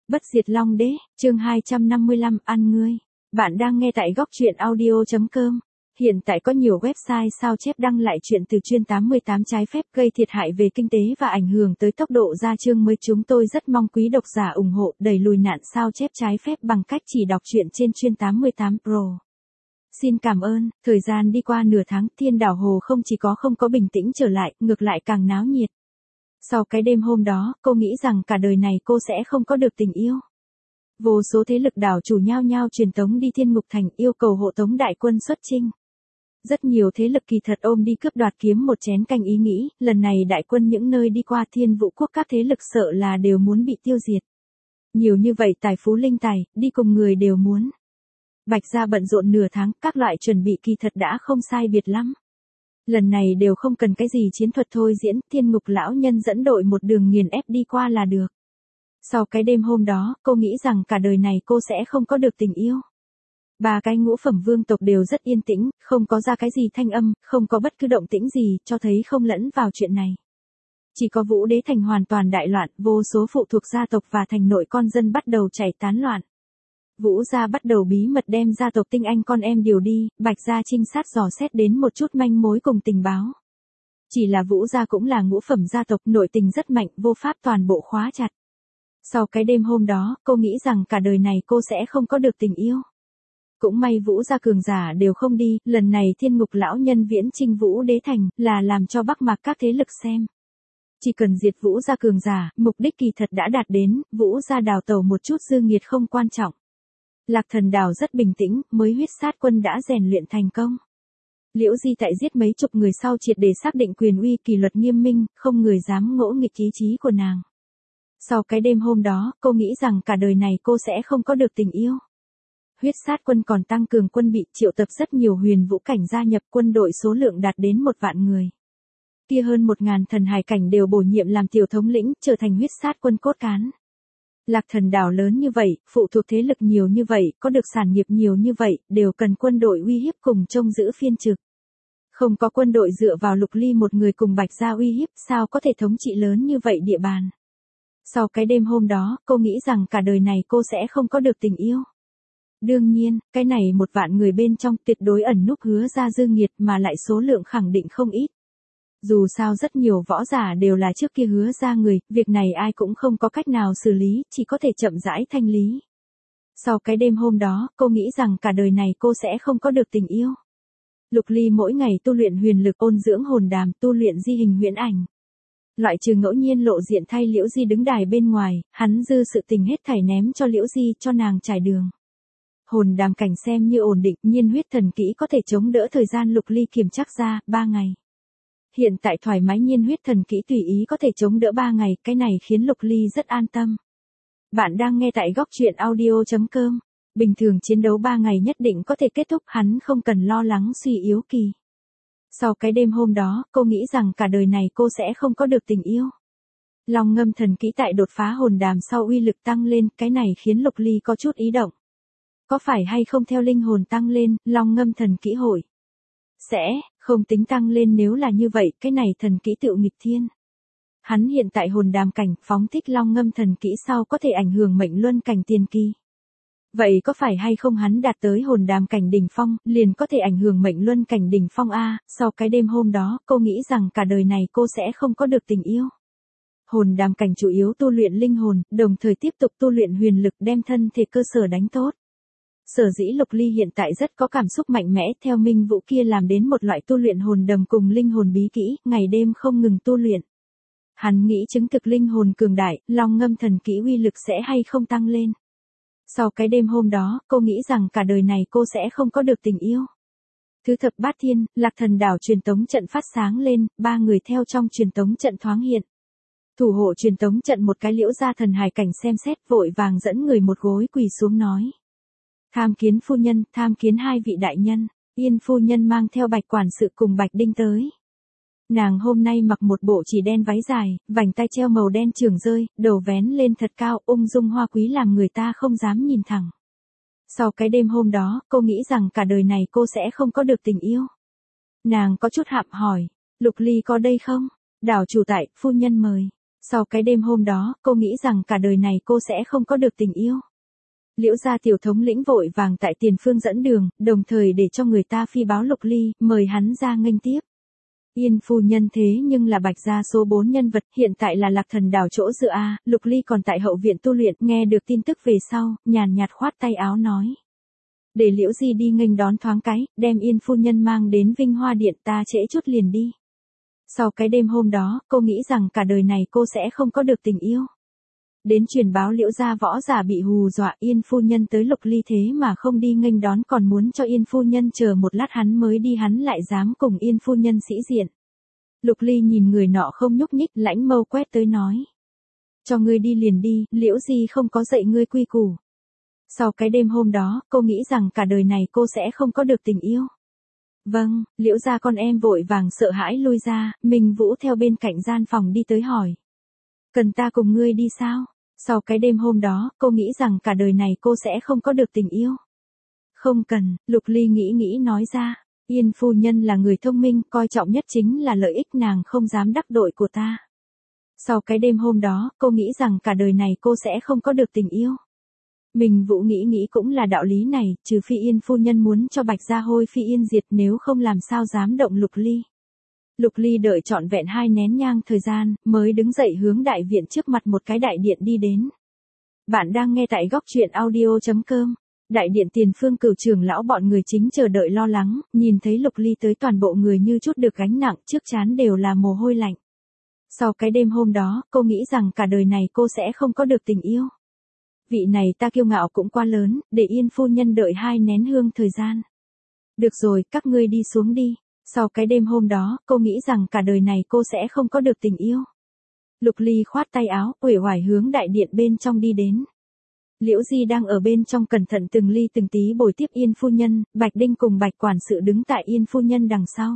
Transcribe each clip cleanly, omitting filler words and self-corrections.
Bất diệt Long Đế, chương 255, ăn ngươi. Bạn đang nghe tại góc truyện audio.com. Hiện tại có nhiều website sao chép đăng lại chuyện từ chuyên 88 trái phép gây thiệt hại về kinh tế và ảnh hưởng tới tốc độ ra chương mới. Chúng tôi rất mong quý độc giả ủng hộ đẩy lùi nạn sao chép trái phép bằng cách chỉ đọc truyện trên chuyên 88 Pro. Xin cảm ơn. Thời gian đi qua nửa tháng, Thiên Đảo Hồ không chỉ không có bình tĩnh trở lại, ngược lại càng náo nhiệt. Sau cái đêm hôm đó, cô nghĩ rằng cả đời này cô sẽ không có được tình yêu. Vô số thế lực đảo chủ nhao nhao truyền tống đi Thiên Ngục Thành, yêu cầu hộ tống đại quân xuất chinh. Rất nhiều thế lực kỳ thật ôm đi cướp đoạt kiếm một chén canh ý nghĩ, lần này đại quân những nơi đi qua Thiên Vũ Quốc các thế lực sợ là đều muốn bị tiêu diệt. Nhiều như vậy tài phú linh tài, đi cùng người đều muốn. Bạch gia bận rộn nửa tháng, các loại chuẩn bị kỳ thật đã không sai biệt lắm. Lần này đều không cần cái gì chiến thuật thôi diễn, Thiên Ngục lão nhân dẫn đội một đường nghiền ép đi qua là được. Sau cái đêm hôm đó, cô nghĩ rằng cả đời này cô sẽ không có được tình yêu. Ba cái ngũ phẩm vương tộc đều rất yên tĩnh, không có ra cái gì thanh âm, không có bất cứ động tĩnh gì, cho thấy không lẫn vào chuyện này. Chỉ có Vũ Đế Thành hoàn toàn đại loạn, vô số phụ thuộc gia tộc và thành nội con dân bắt đầu chạy tán loạn. Vũ gia bắt đầu bí mật đem gia tộc tinh anh con em điều đi, Bạch gia trinh sát dò xét đến một chút manh mối cùng tình báo. Chỉ là Vũ gia cũng là ngũ phẩm gia tộc, nội tình rất mạnh, vô pháp toàn bộ khóa chặt. Sau cái đêm hôm đó, cô nghĩ rằng cả đời này cô sẽ không có được tình yêu. Cũng may Vũ gia cường giả đều không đi, lần này Thiên Ngục lão nhân viễn chinh Vũ Đế Thành, là làm cho Bắc Mạc các thế lực xem. Chỉ cần diệt Vũ gia cường giả, mục đích kỳ thật đã đạt đến, Vũ gia đào tẩu một chút dư nghiệt không quan trọng. Lạc Thần Đảo rất bình tĩnh, mới huyết sát quân đã rèn luyện thành công. Liễu Di tại giết mấy chục người sau triệt để xác định quyền uy, kỷ luật nghiêm minh, không người dám ngỗ nghịch ý chí của nàng. Sau cái đêm hôm đó, cô nghĩ rằng cả đời này cô sẽ không có được tình yêu. Huyết sát quân còn tăng cường quân bị, triệu tập rất nhiều huyền vũ cảnh gia nhập, quân đội số lượng đạt đến 1 vạn người. Kia hơn 1000 thần hải cảnh đều bổ nhiệm làm tiểu thống lĩnh, trở thành huyết sát quân cốt cán. Lạc Thần Đảo lớn như vậy, phụ thuộc thế lực nhiều như vậy, có được sản nghiệp nhiều như vậy, đều cần quân đội uy hiếp cùng trông giữ phiên trực. Không có quân đội dựa vào Lục Ly một người cùng Bạch gia uy hiếp, sao có thể thống trị lớn như vậy địa bàn. Sau cái đêm hôm đó, cô nghĩ rằng cả đời này cô sẽ không có được tình yêu. Đương nhiên, cái này 1 vạn người bên trong tuyệt đối ẩn núp Hứa gia dư nghiệt, mà lại số lượng khẳng định không ít. Dù sao rất nhiều võ giả đều là trước kia Hứa gia người, việc này ai cũng không có cách nào xử lý, chỉ có thể chậm rãi thanh lý. Sau cái đêm hôm đó, cô nghĩ rằng cả đời này cô sẽ không có được tình yêu. Lục Ly mỗi ngày tu luyện huyền lực, ôn dưỡng hồn đàm, tu luyện di hình huyễn ảnh. Loại trừ ngẫu nhiên lộ diện thay Liễu Di đứng đài bên ngoài, hắn dư sự tình hết thảy ném cho Liễu Di, cho nàng trải đường. Hồn đàm cảnh xem như ổn định, nhiên huyết thần kỹ có thể chống đỡ thời gian Lục Ly kiểm chắc ra, 3 ngày. Hiện tại thoải mái, nhiên huyết thần kỹ tùy ý có thể chống đỡ 3 ngày, cái này khiến Lục Ly rất an tâm. Bạn đang nghe tại góc truyện audio.com. Bình thường chiến đấu 3 ngày nhất định có thể kết thúc, hắn không cần lo lắng suy yếu kỳ. Sau cái đêm hôm đó, cô nghĩ rằng cả đời này cô sẽ không có được tình yêu. Long ngâm thần kỹ tại đột phá hồn đàm sau uy lực tăng lên, cái này khiến Lục Ly có chút ý động. Có phải hay không theo linh hồn tăng lên, long ngâm thần kỹ hội sẽ không tính tăng lên, nếu là như vậy, cái này thần kỹ tựu nghịch thiên. Hắn hiện tại hồn đàm cảnh, phóng thích long ngâm thần kỹ sau có thể ảnh hưởng mệnh luân cảnh tiền kỳ. Vậy có phải hay không hắn đạt tới hồn đàm cảnh đỉnh phong, liền có thể ảnh hưởng mệnh luân cảnh đỉnh phong a? Sau cái đêm hôm đó, cô nghĩ rằng cả đời này cô sẽ không có được tình yêu. Hồn đàm cảnh chủ yếu tu luyện linh hồn, đồng thời tiếp tục tu luyện huyền lực, đem thân thể cơ sở đánh tốt. Sở dĩ Lục Ly hiện tại rất có cảm xúc mạnh mẽ, theo Minh Vũ kia làm đến một loại tu luyện hồn đầm cùng linh hồn bí kỹ, ngày đêm không ngừng tu luyện. Hắn nghĩ chứng thực linh hồn cường đại, long ngâm thần kỹ uy lực sẽ hay không tăng lên. Sau cái đêm hôm đó, cô nghĩ rằng cả đời này cô sẽ không có được tình yêu. Thứ thập bát thiên, Lạc Thần Đảo truyền tống trận phát sáng lên, 3 người theo trong truyền tống trận thoáng hiện. Thủ hộ truyền tống trận một cái Liễu gia thần hải cảnh xem xét, vội vàng dẫn người một gối quỳ xuống nói. Tham kiến phu nhân, tham kiến 2 vị đại nhân. Yên phu nhân mang theo Bạch quản sự cùng Bạch Đinh tới. Nàng hôm nay mặc một bộ chỉ đen váy dài, vành tai treo màu đen trường rơi, đầu vén lên thật cao, ung dung hoa quý làm người ta không dám nhìn thẳng. Sau cái đêm hôm đó, cô nghĩ rằng cả đời này cô sẽ không có được tình yêu. Nàng có chút hạm hỏi, Lục Ly có đây không? Đảo chủ tại, phu nhân mời. Sau cái đêm hôm đó, cô nghĩ rằng cả đời này cô sẽ không có được tình yêu. Liễu gia tiểu thống lĩnh vội vàng tại tiền phương dẫn đường, đồng thời để cho người ta phi báo Lục Ly, mời hắn ra nghênh tiếp. Yên phu nhân thế nhưng là Bạch gia số 4 nhân vật, hiện tại là Lạc Thần đảo chỗ dựa a. Lục Ly còn tại hậu viện tu luyện, nghe được tin tức về sau, nhàn nhạt khoát tay áo nói. Để Liễu Di đi nghênh đón thoáng cái, đem Yên phu nhân mang đến Vinh Hoa Điện, ta trễ chút liền đi. Sau cái đêm hôm đó, cô nghĩ rằng cả đời này cô sẽ không có được tình yêu. Đến truyền báo Liễu gia võ giả bị hù dọa, Yên phu nhân tới Lục Ly thế mà không đi nghênh đón, còn muốn cho Yên phu nhân chờ một lát hắn mới đi, hắn lại dám cùng Yên phu nhân sĩ diện. Lục Ly nhìn người nọ không nhúc nhích, lãnh mâu quét tới nói. Cho ngươi đi liền đi, Liễu Di không có dạy ngươi quy củ. Sau cái đêm hôm đó, cô nghĩ rằng cả đời này cô sẽ không có được tình yêu. Vâng, Liễu gia con em vội vàng sợ hãi lui ra, Minh Vũ theo bên cạnh gian phòng đi tới hỏi. Cần ta cùng ngươi đi sao? Sau cái đêm hôm đó, cô nghĩ rằng cả đời này cô sẽ không có được tình yêu. Không cần, Lục Ly nghĩ nói ra. Yên phu nhân là người thông minh, coi trọng nhất chính là lợi ích, nàng không dám đắc tội của ta. Sau cái đêm hôm đó, cô nghĩ rằng cả đời này cô sẽ không có được tình yêu. Mình Vũ nghĩ cũng là đạo lý này, trừ phi Yên phu nhân muốn cho Bạch gia hôi phi yên diệt, nếu không làm sao dám động Lục Ly. Lục Ly đợi trọn vẹn 2 nén nhang thời gian, mới đứng dậy hướng đại viện trước mặt một cái đại điện đi đến. Bạn đang nghe tại góc truyện audio.com. Đại điện tiền phương Cửu trưởng lão bọn người chính chờ đợi lo lắng, nhìn thấy Lục Ly tới toàn bộ người như chút được gánh nặng, trước trán đều là mồ hôi lạnh. Sau cái đêm hôm đó, cô nghĩ rằng cả đời này cô sẽ không có được tình yêu. Vị này ta kiêu ngạo cũng quá lớn, để Yên phu nhân đợi 2 nén hương thời gian. Được rồi, các ngươi đi xuống đi. Sau cái đêm hôm đó, cô nghĩ rằng cả đời này cô sẽ không có được tình yêu. Lục Ly khoát tay áo, uể oải hướng đại điện bên trong đi đến. Liễu Di đang ở bên trong cẩn thận từng ly từng tí bồi tiếp Yên phu nhân, Bạch Đinh cùng Bạch quản sự đứng tại Yên phu nhân đằng sau.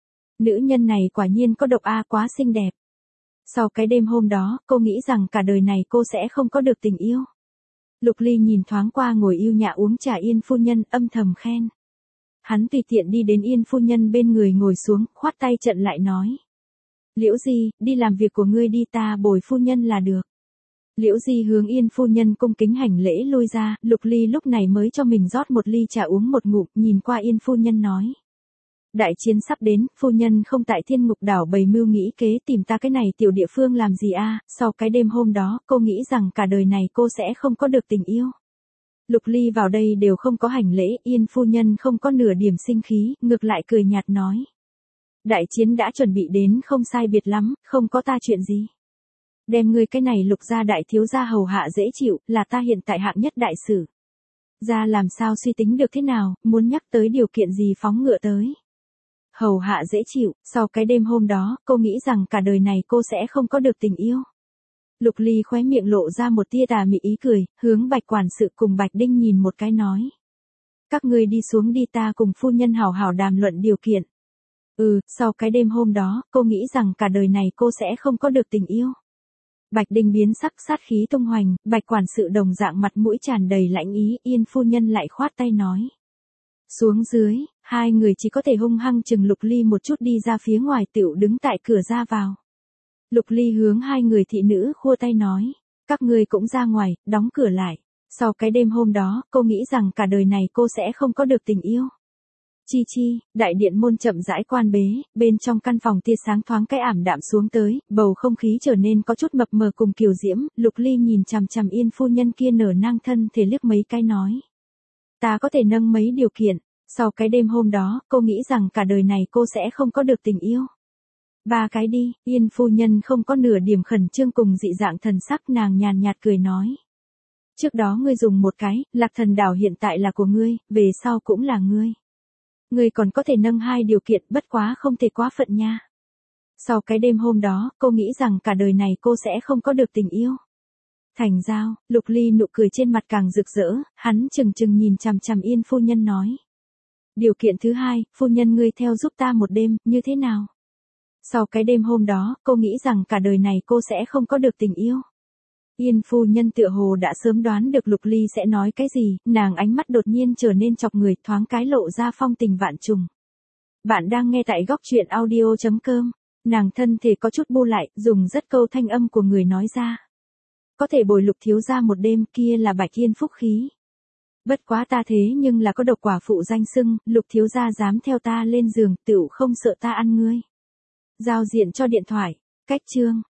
Nữ nhân này quả nhiên có độc a, quá xinh đẹp. Sau cái đêm hôm đó, cô nghĩ rằng cả đời này cô sẽ không có được tình yêu. Lục Ly nhìn thoáng qua ngồi yêu nhã uống trà Yên phu nhân, âm thầm khen. Hắn tùy tiện đi đến Yên phu nhân bên người ngồi xuống, khoát tay trận lại nói. Liễu Di, đi làm việc của ngươi đi, ta bồi phu nhân là được. Liễu Di hướng Yên phu nhân cung kính hành lễ lui ra, Lục Ly lúc này mới cho mình rót một ly trà uống một ngụm, nhìn qua Yên phu nhân nói. Đại chiến sắp đến, phu nhân không tại Thiên Ngục đảo bày mưu nghĩ kế tìm ta cái này tiểu địa phương làm gì a? Sau cái đêm hôm đó, cô nghĩ rằng cả đời này cô sẽ không có được tình yêu. Lục Ly vào đây đều không có hành lễ, Yên phu nhân không có nửa điểm sinh khí, ngược lại cười nhạt nói. Đại chiến đã chuẩn bị đến không sai biệt lắm, không có ta chuyện gì. Đem ngươi cái này Lục gia đại thiếu gia hầu hạ dễ chịu, là ta hiện tại hạng nhất đại sử. Gia làm sao suy tính được thế nào, muốn nhắc tới điều kiện gì phóng ngựa tới. Hầu hạ dễ chịu, sau cái đêm hôm đó, cô nghĩ rằng cả đời này cô sẽ không có được tình yêu. Lục Ly khóe miệng lộ ra một tia tà mị ý cười, hướng Bạch quản sự cùng Bạch Đinh nhìn một cái nói. Các ngươi đi xuống đi, ta cùng phu nhân hảo hảo đàm luận điều kiện. Sau cái đêm hôm đó, cô nghĩ rằng cả đời này cô sẽ không có được tình yêu. Bạch Đinh biến sắc, sát khí tung hoành, Bạch quản sự đồng dạng mặt mũi tràn đầy lãnh ý, Yên phu nhân lại khoát tay nói. Xuống dưới, hai người chỉ có thể hung hăng chừng Lục Ly một chút, đi ra phía ngoài tiểu đứng tại cửa ra vào. Lục Ly hướng hai người thị nữ khua tay nói, các ngươi cũng ra ngoài, đóng cửa lại. Sau cái đêm hôm đó, cô nghĩ rằng cả đời này cô sẽ không có được tình yêu. Chi, đại điện môn chậm rãi quan bế, bên trong căn phòng tia sáng thoáng cái ảm đạm xuống tới, bầu không khí trở nên có chút mập mờ cùng kiều diễm, Lục Ly nhìn chằm chằm Yên phu nhân kia nở nang thân thể liếc mấy cái nói. Ta có thể nâng mấy điều kiện, sau cái đêm hôm đó, cô nghĩ rằng cả đời này cô sẽ không có được tình yêu. 3 cái đi, Yên phu nhân không có nửa điểm khẩn trương cùng dị dạng thần sắc, nàng nhàn nhạt cười nói. Trước đó ngươi dùng 1 cái, Lạc Thần đảo hiện tại là của ngươi, về sau cũng là ngươi. Ngươi còn có thể nâng 2 điều kiện, bất quá không thể quá phận nha. Sau cái đêm hôm đó, cô nghĩ rằng cả đời này cô sẽ không có được tình yêu. Thành giao, Lục Ly nụ cười trên mặt càng rực rỡ, hắn chừng nhìn chằm chằm Yên phu nhân nói. Điều kiện thứ 2, phu nhân ngươi theo giúp ta 1 đêm, như thế nào? Sau cái đêm hôm đó, cô nghĩ rằng cả đời này cô sẽ không có được tình yêu. Yên phu nhân tựa hồ đã sớm đoán được Lục Ly sẽ nói cái gì, nàng ánh mắt đột nhiên trở nên chọc người, thoáng cái lộ ra phong tình vạn trùng. Bạn đang nghe tại góc truyện audio.com. Nàng thân thể có chút bu lại, dùng rất câu thanh âm của người nói ra. Có thể bồi Lục thiếu gia một đêm kia là Bạch Yên phúc khí. Bất quá ta thế nhưng là có độc quả phụ danh xưng, Lục thiếu gia dám theo ta lên giường, tựu không sợ ta ăn ngươi. Giao diện cho điện thoại, cách chương.